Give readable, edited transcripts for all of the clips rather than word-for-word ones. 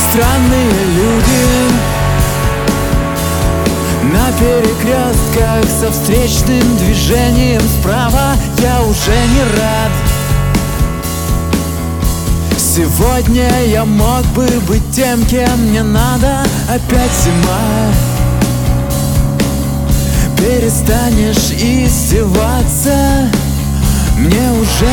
Странные люди на перекрестках со встречным движением справа. Я уже не рад. Сегодня я мог бы быть тем, кем мне надо. Опять зима. Перестанешь издеваться, мне уже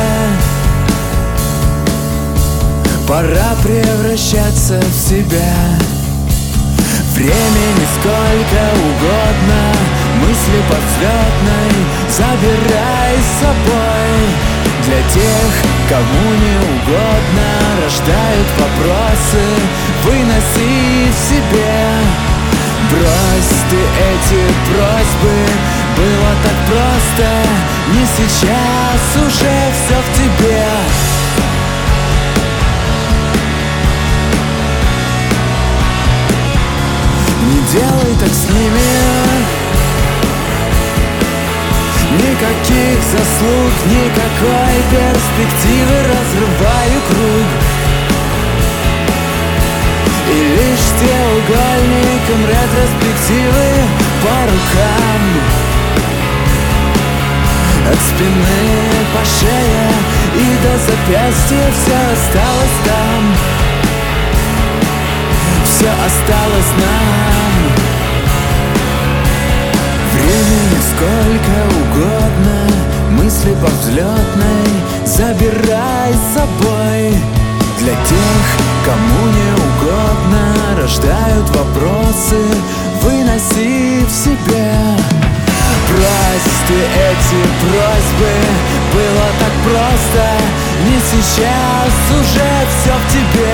пора превращаться в себя. Времени сколько угодно, мысли по взлетной забирай с собой. Для тех, кому не угодно, рождают вопросы, выноси в себе. Брось ты эти просьбы, было так просто, не сейчас, уже все в тебе. Не делай так с ними. Никаких заслуг, никакой перспективы, разрываю круг. И лишь треугольником ретроспективы по рукам, от спины по шее и до запястья все осталось там. Все осталось нам. Времени сколько угодно, мысли по взлетной забирай с собой. Для тех, кому не угодно, рождают вопросы, выноси в себе. Брось ты эти просьбы, было так просто, не сейчас, уже все в тебе.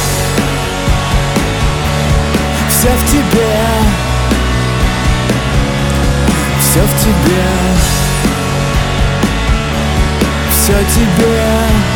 Все в тебе. Все в тебе. Все тебе.